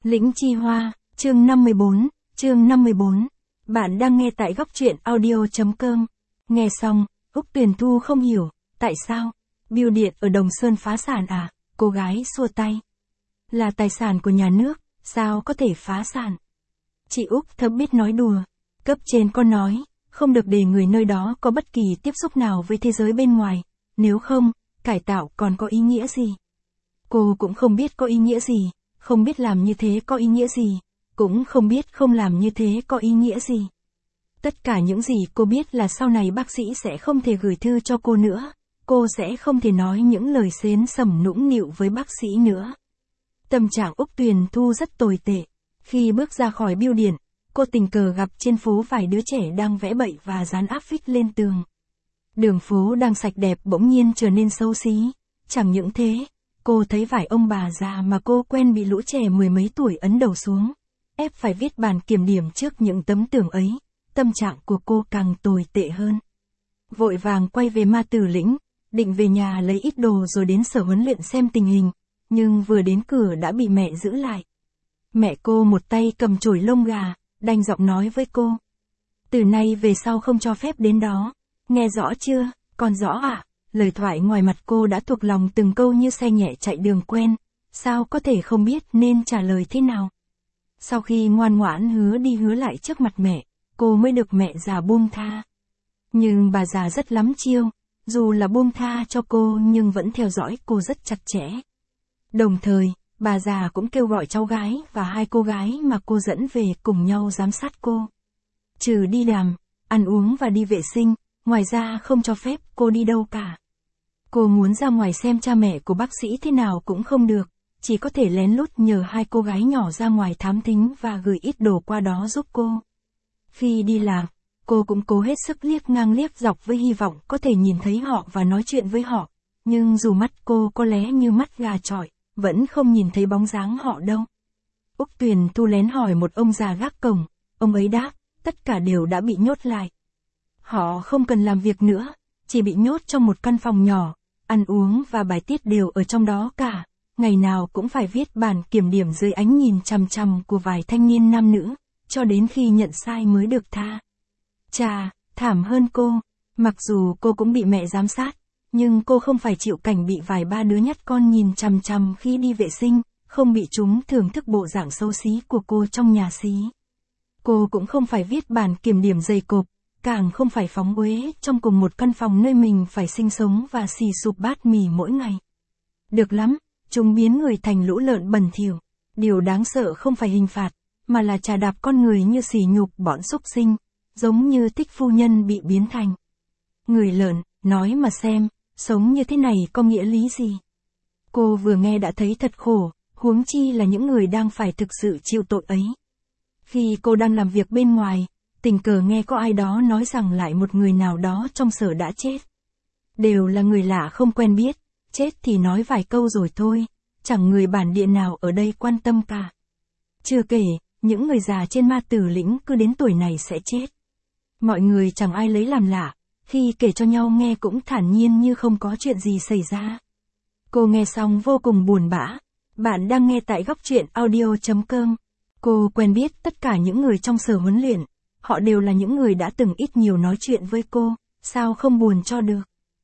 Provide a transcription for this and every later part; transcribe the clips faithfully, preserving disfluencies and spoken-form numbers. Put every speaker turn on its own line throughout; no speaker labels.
Lĩnh Chi Hoa, chương năm mươi bốn, chương năm mươi bốn. Bạn đang nghe tại góc truyện audio.com. Nghe xong, Úc Tuyền Thu không hiểu, tại sao? Bưu điện ở Đồng Sơn phá sản à? Cô gái xua tay. Là tài sản của nhà nước, sao có thể phá sản? Chị Úc thấm biết nói đùa. Cấp trên có nói, không được để người nơi đó có bất kỳ tiếp xúc nào với thế giới bên ngoài, nếu không, cải tạo còn có ý nghĩa gì? Cô cũng không biết có ý nghĩa gì, không biết làm như thế có ý nghĩa gì, cũng không biết không làm như thế có ý nghĩa gì. Tất cả những gì cô biết là sau này bác sĩ sẽ không thể gửi thư cho cô nữa, cô sẽ không thể nói những lời xến sẩm nũng nịu với bác sĩ nữa. Tâm trạng Úc Tuyền Thu rất tồi tệ. Khi bước ra khỏi bưu điện, cô tình cờ gặp trên phố vài đứa trẻ đang vẽ bậy và dán áp phích lên tường. Đường phố đang sạch đẹp bỗng nhiên trở nên xấu xí. Chẳng những thế, cô thấy vài ông bà già mà cô quen bị lũ trẻ mười mấy tuổi ấn đầu xuống, ép phải viết bàn kiểm điểm trước những tấm tường ấy. Tâm trạng của cô càng tồi tệ hơn. Vội vàng quay về Ma Tử Lĩnh, định về nhà lấy ít đồ rồi đến sở huấn luyện xem tình hình, nhưng vừa đến cửa đã bị mẹ giữ lại. Mẹ cô một tay cầm chổi lông gà, đanh giọng nói với cô. Từ nay về sau không cho phép đến đó, nghe rõ chưa, con rõ ạ? À? Lời thoại ngoài mặt cô đã thuộc lòng từng câu như xe nhẹ chạy đường quen, sao có thể không biết nên trả lời thế nào. Sau khi ngoan ngoãn hứa đi hứa lại trước mặt mẹ, cô mới được mẹ già buông tha. Nhưng bà già rất lắm chiêu, dù là buông tha cho cô nhưng vẫn theo dõi cô rất chặt chẽ. Đồng thời, bà già cũng kêu gọi cháu gái và hai cô gái mà cô dẫn về cùng nhau giám sát cô. Trừ đi làm, ăn uống và đi vệ sinh, ngoài ra không cho phép cô đi đâu cả. Cô muốn ra ngoài xem cha mẹ của bác sĩ thế nào cũng không được, chỉ có thể lén lút nhờ hai cô gái nhỏ ra ngoài thám thính và gửi ít đồ qua đó giúp cô. Khi đi làm, cô cũng cố hết sức liếc ngang liếc dọc với hy vọng có thể nhìn thấy họ và nói chuyện với họ, nhưng dù mắt cô có lé như mắt gà chọi, vẫn không nhìn thấy bóng dáng họ đâu. Úc Tuyền Thu lén hỏi một ông già gác cổng, ông ấy đáp, tất cả đều đã bị nhốt lại. Họ không cần làm việc nữa, chỉ bị nhốt trong một căn phòng nhỏ, ăn uống và bài tiết đều ở trong đó cả, ngày nào cũng phải viết bản kiểm điểm dưới ánh nhìn chằm chằm của vài thanh niên nam nữ, cho đến khi nhận sai mới được tha. Chà, thảm hơn cô, mặc dù cô cũng bị mẹ giám sát, nhưng cô không phải chịu cảnh bị vài ba đứa nhắt con nhìn chằm chằm khi đi vệ sinh, không bị chúng thưởng thức bộ dạng xấu xí của cô trong nhà xí. Cô cũng không phải viết bản kiểm điểm dày cộp, càng không phải phóng uế trong cùng một căn phòng nơi mình phải sinh sống và xì sụp bát mì mỗi ngày. Được lắm, chúng biến người thành lũ lợn bẩn thỉu. Điều đáng sợ không phải hình phạt, mà là trà đạp con người như sỉ nhục bọn súc sinh, giống như Thích phu nhân bị biến thành người lợn. Nói mà xem, sống như thế này có nghĩa lý gì? Cô vừa nghe đã thấy thật khổ, huống chi là những người đang phải thực sự chịu tội ấy. Khi cô đang làm việc bên ngoài, tình cờ nghe có ai đó nói rằng lại một người nào đó trong sở đã chết. Đều là người lạ không quen biết, chết thì nói vài câu rồi thôi, chẳng người bản địa nào ở đây quan tâm cả. Chưa kể, những người già trên Ma Tử Lĩnh cứ đến tuổi này sẽ chết. Mọi người chẳng ai lấy làm lạ, khi kể cho nhau nghe cũng thản nhiên như không có chuyện gì xảy ra. Cô nghe xong vô cùng buồn bã. Bạn đang nghe tại góc truyện audio.com. Cô quen biết tất cả những người trong sở huấn luyện. Họ đều là những người đã từng ít nhiều nói chuyện với cô, sao không buồn cho được.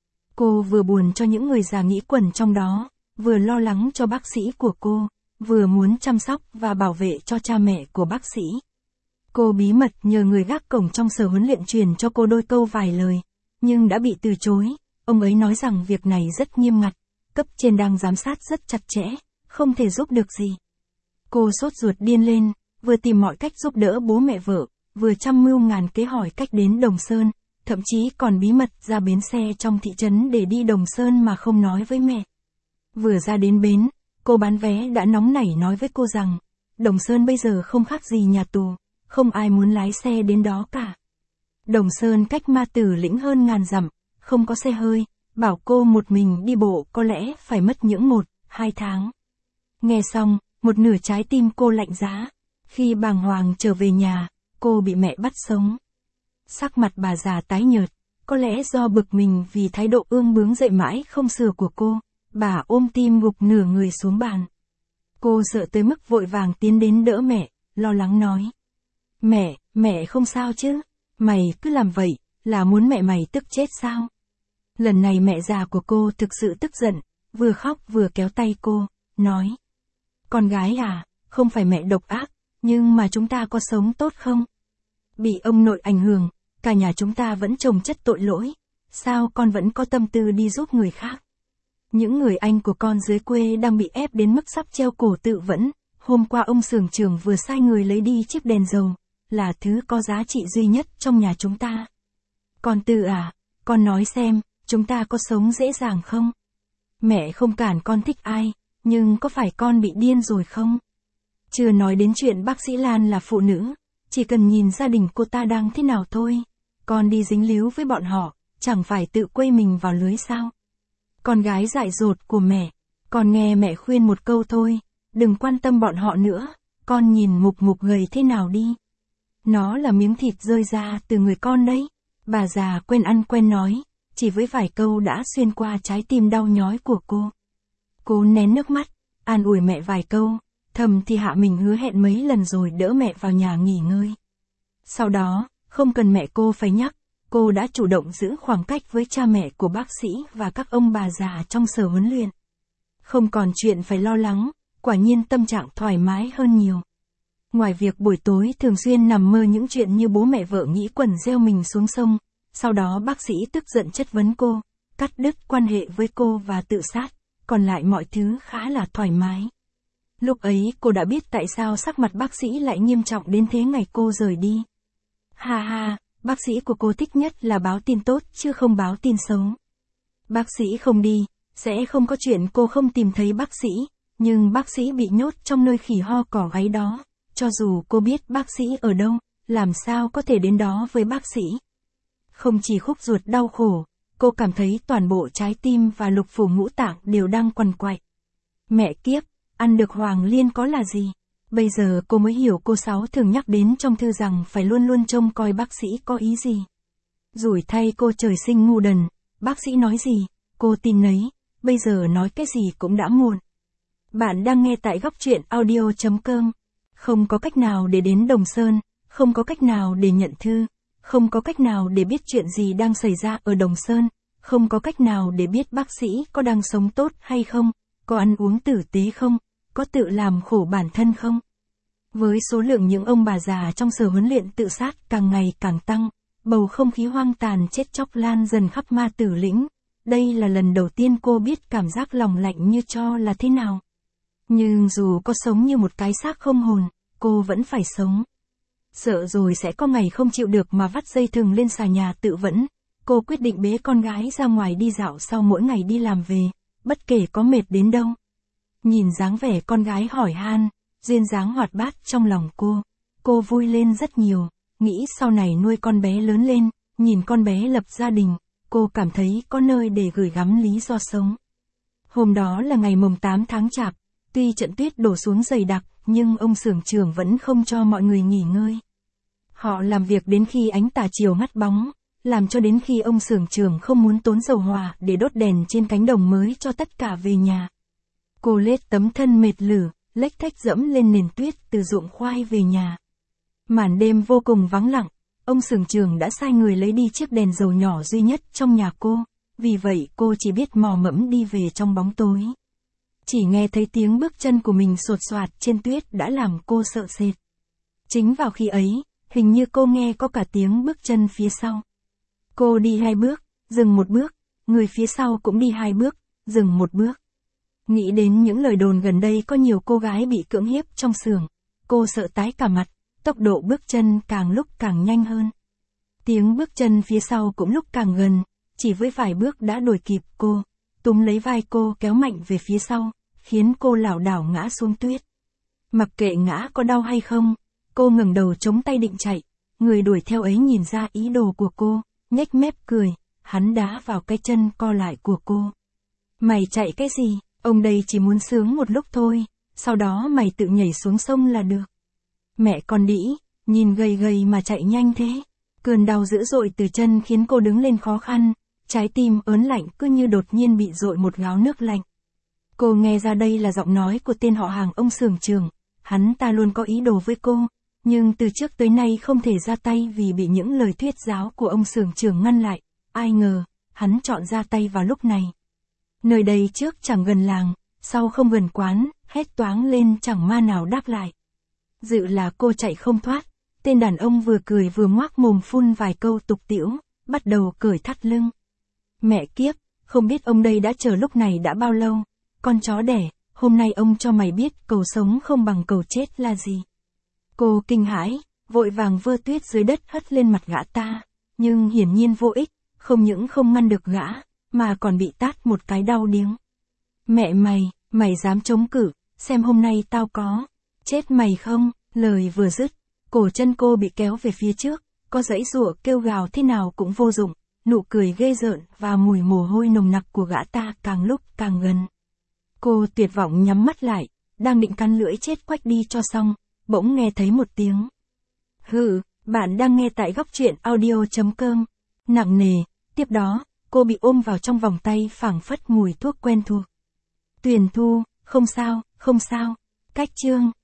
Cô vừa buồn cho những người già nghĩ quẩn trong đó, vừa lo lắng cho bác sĩ của cô, vừa muốn chăm sóc và bảo vệ cho cha mẹ của bác sĩ. Cô bí mật nhờ người gác cổng trong sở huấn luyện truyền cho cô đôi câu vài lời, nhưng đã bị từ chối. Ông ấy nói rằng việc này rất nghiêm ngặt, cấp trên đang giám sát rất chặt chẽ, không thể giúp được gì. Cô sốt ruột điên lên, vừa tìm mọi cách giúp đỡ bố mẹ vợ, vừa trăm mưu ngàn kế hỏi cách đến Đồng Sơn, thậm chí còn bí mật ra bến xe trong thị trấn để đi Đồng Sơn mà không nói với mẹ. Vừa ra đến bến, cô bán vé đã nóng nảy nói với cô rằng, Đồng Sơn bây giờ không khác gì nhà tù, không ai muốn lái xe đến đó cả. Đồng Sơn cách Ma Tử Lĩnh hơn ngàn dặm, không có xe hơi, bảo cô một mình đi bộ có lẽ phải mất những một, hai tháng. Nghe xong, một nửa trái tim cô lạnh giá. Khi bàng hoàng trở về nhà, cô bị mẹ bắt sống. Sắc mặt bà già tái nhợt, có lẽ do bực mình vì thái độ ương bướng dậy mãi không sửa của cô, bà ôm tim gục nửa người xuống bàn. Cô sợ tới mức vội vàng tiến đến đỡ mẹ, lo lắng nói. Mẹ, mẹ không sao chứ? Mày cứ làm vậy, là muốn mẹ mày tức chết sao? Lần này mẹ già của cô thực sự tức giận, vừa khóc vừa kéo tay cô, nói. Con gái à, không phải mẹ độc ác, nhưng mà chúng ta có sống tốt không? Bị ông nội ảnh hưởng, cả nhà chúng ta vẫn chồng chất tội lỗi, sao con vẫn có tâm tư đi giúp người khác? Những người anh của con dưới quê đang bị ép đến mức sắp treo cổ tự vẫn, hôm qua ông xưởng trưởng vừa sai người lấy đi chiếc đèn dầu, là thứ có giá trị duy nhất trong nhà chúng ta. Con Tư à, con nói xem, chúng ta có sống dễ dàng không? Mẹ không cản con thích ai, nhưng có phải con bị điên rồi không? Chưa nói đến chuyện bác sĩ Lan là phụ nữ, chỉ cần nhìn gia đình cô ta đang thế nào thôi, con đi dính líu với bọn họ, chẳng phải tự quây mình vào lưới sao? Con gái dại dột của mẹ, con nghe mẹ khuyên một câu thôi, đừng quan tâm bọn họ nữa, con nhìn Mục Mục gầy thế nào đi. Nó là miếng thịt rơi ra từ người con đấy. Bà già quen ăn quen nói, chỉ với vài câu đã xuyên qua trái tim đau nhói của cô. Cô nén nước mắt, an ủi mẹ vài câu, thầm thì hạ mình hứa hẹn mấy lần rồi đỡ mẹ vào nhà nghỉ ngơi. Sau đó, không cần mẹ cô phải nhắc, cô đã chủ động giữ khoảng cách với cha mẹ của bác sĩ và các ông bà già trong sở huấn luyện. Không còn chuyện phải lo lắng, quả nhiên tâm trạng thoải mái hơn nhiều. Ngoài việc buổi tối thường xuyên nằm mơ những chuyện như bố mẹ vợ nghĩ quần gieo mình xuống sông, sau đó bác sĩ tức giận chất vấn cô, cắt đứt quan hệ với cô và tự sát, còn lại mọi thứ khá là thoải mái. Lúc ấy cô đã biết tại sao sắc mặt bác sĩ lại nghiêm trọng đến thế ngày cô rời đi. Ha ha, bác sĩ của cô thích nhất là báo tin tốt chứ không báo tin xấu. Bác sĩ không đi, sẽ không có chuyện cô không tìm thấy bác sĩ, nhưng bác sĩ bị nhốt trong nơi khỉ ho cỏ gáy đó. Cho dù cô biết bác sĩ ở đâu, làm sao có thể đến đó với bác sĩ. Không chỉ khúc ruột đau khổ, cô cảm thấy toàn bộ trái tim và lục phủ ngũ tạng đều đang quằn quại. Mẹ kiếp, ăn được hoàng liên có là gì? Bây giờ cô mới hiểu cô Sáu thường nhắc đến trong thư rằng phải luôn luôn trông coi bác sĩ có ý gì. Rủi thay cô trời sinh ngu đần, bác sĩ nói gì, cô tin nấy, bây giờ nói cái gì cũng đã muộn. Bạn đang nghe tại góc truyện audio chấm com. Không có cách nào để đến Đồng Sơn, không có cách nào để nhận thư, không có cách nào để biết chuyện gì đang xảy ra ở Đồng Sơn, không có cách nào để biết bác sĩ có đang sống tốt hay không, có ăn uống tử tế không, có tự làm khổ bản thân không. Với số lượng những ông bà già trong sở huấn luyện tự sát càng ngày càng tăng, bầu không khí hoang tàn chết chóc lan dần khắp Ma Tử Lĩnh. Đây là lần đầu tiên cô biết cảm giác lòng lạnh như tro là thế nào. Nhưng dù có sống như một cái xác không hồn, cô vẫn phải sống. Sợ rồi sẽ có ngày không chịu được mà vắt dây thừng lên xà nhà tự vẫn, cô quyết định bế con gái ra ngoài đi dạo sau mỗi ngày đi làm về, bất kể có mệt đến đâu. Nhìn dáng vẻ con gái hỏi han, duyên dáng hoạt bát trong lòng cô, cô vui lên rất nhiều, nghĩ sau này nuôi con bé lớn lên, nhìn con bé lập gia đình, cô cảm thấy có nơi để gửi gắm lý do sống. Hôm đó là ngày mồng tám tháng Chạp. Tuy trận tuyết đổ xuống dày đặc, nhưng ông xưởng trưởng vẫn không cho mọi người nghỉ ngơi. Họ làm việc đến khi ánh tà chiều ngắt bóng, làm cho đến khi ông xưởng trưởng không muốn tốn dầu hỏa để đốt đèn trên cánh đồng mới cho tất cả về nhà. Cô lết tấm thân mệt lử, lếch thếch dẫm lên nền tuyết từ ruộng khoai về nhà. Màn đêm vô cùng vắng lặng, ông xưởng trưởng đã sai người lấy đi chiếc đèn dầu nhỏ duy nhất trong nhà cô, vì vậy cô chỉ biết mò mẫm đi về trong bóng tối. Chỉ nghe thấy tiếng bước chân của mình sột soạt trên tuyết đã làm cô sợ sệt. Chính vào khi ấy, hình như cô nghe có cả tiếng bước chân phía sau. Cô đi hai bước, dừng một bước, người phía sau cũng đi hai bước, dừng một bước. Nghĩ đến những lời đồn gần đây có nhiều cô gái bị cưỡng hiếp trong xưởng, cô sợ tái cả mặt, tốc độ bước chân càng lúc càng nhanh hơn. Tiếng bước chân phía sau cũng lúc càng gần, chỉ với vài bước đã đuổi kịp cô. Túm lấy vai cô kéo mạnh về phía sau, khiến cô lảo đảo ngã xuống tuyết. Mặc kệ ngã có đau hay không, cô ngẩng đầu chống tay định chạy, người đuổi theo ấy nhìn ra ý đồ của cô, nhếch mép cười, hắn đá vào cái chân co lại của cô. Mày chạy cái gì, ông đây chỉ muốn sướng một lúc thôi, sau đó mày tự nhảy xuống sông là được. Mẹ con đĩ, nhìn gầy gầy mà chạy nhanh thế. Cơn đau dữ dội từ chân khiến cô đứng lên khó khăn. Trái tim ớn lạnh cứ như đột nhiên bị dội một gáo nước lạnh. Cô nghe ra đây là giọng nói của tên họ hàng ông xưởng trưởng, hắn ta luôn có ý đồ với cô, nhưng từ trước tới nay không thể ra tay vì bị những lời thuyết giáo của ông xưởng trưởng ngăn lại, ai ngờ, hắn chọn ra tay vào lúc này. Nơi đây trước chẳng gần làng, sau không gần quán, hét toáng lên chẳng ma nào đáp lại. Dự là cô chạy không thoát, tên đàn ông vừa cười vừa ngoác mồm phun vài câu tục tĩu, bắt đầu cởi thắt lưng. Mẹ kiếp, không biết ông đây đã chờ lúc này đã bao lâu, con chó đẻ, hôm nay ông cho mày biết cầu sống không bằng cầu chết là gì. Cô kinh hãi, vội vàng vơ tuyết dưới đất hất lên mặt gã ta, nhưng hiển nhiên vô ích, không những không ngăn được gã, mà còn bị tát một cái đau điếng. Mẹ mày, mày dám chống cự, xem hôm nay tao có chết mày không, lời vừa dứt, cổ chân cô bị kéo về phía trước, có giãy giụa kêu gào thế nào cũng vô dụng, nụ cười ghê rợn và mùi mồ hôi nồng nặc của gã ta càng lúc càng gần. Cô tuyệt vọng nhắm mắt lại, đang định cắn lưỡi chết quách đi cho xong, bỗng nghe thấy một tiếng. Hừ, bạn đang nghe tại góc truyện audio chấm com. Nặng nề, tiếp đó, cô bị ôm vào trong vòng tay phảng phất mùi thuốc quen thuộc. Tuyền Thu, không sao, không sao, cách chương.